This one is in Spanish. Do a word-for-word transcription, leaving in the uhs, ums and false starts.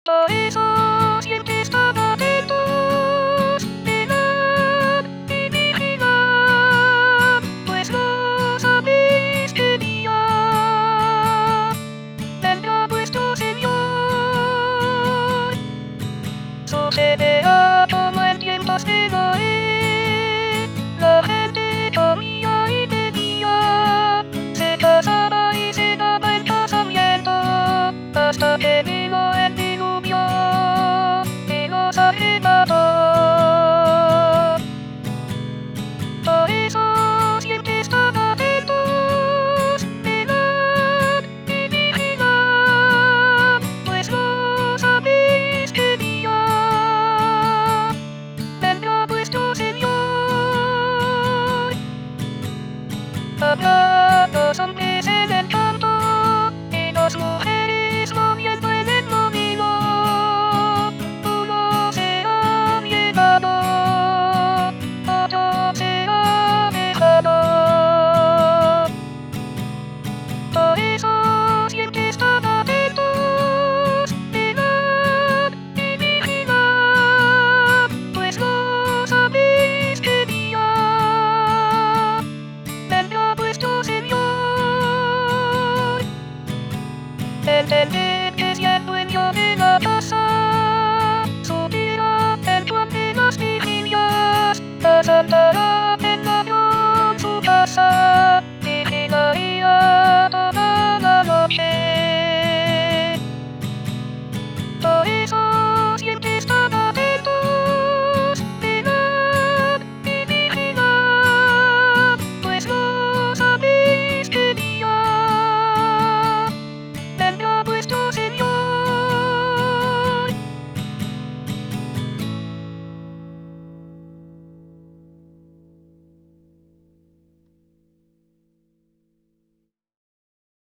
Por eso siempre están atentos, velad y vigilad, pues no sabéis qué día vendrá vuestro Señor. Sucederá como en tiempos de Noé, la gente comía y bebía, se casaba y se daba el casamiento, hasta que vino el diluvio y los arrebató. Por eso siempre estad atentos, velad y vigilad, pues no sabéis qué día vendrá vuestro Señor. Habrá los hombres en el campo y las mujeres moviendo en el molino. Uno será llevado, otro será dejado. Por eso siempre estad atentos, velad y vigilad, pues no sabéis qué día vendrá vuestro Señor. Entended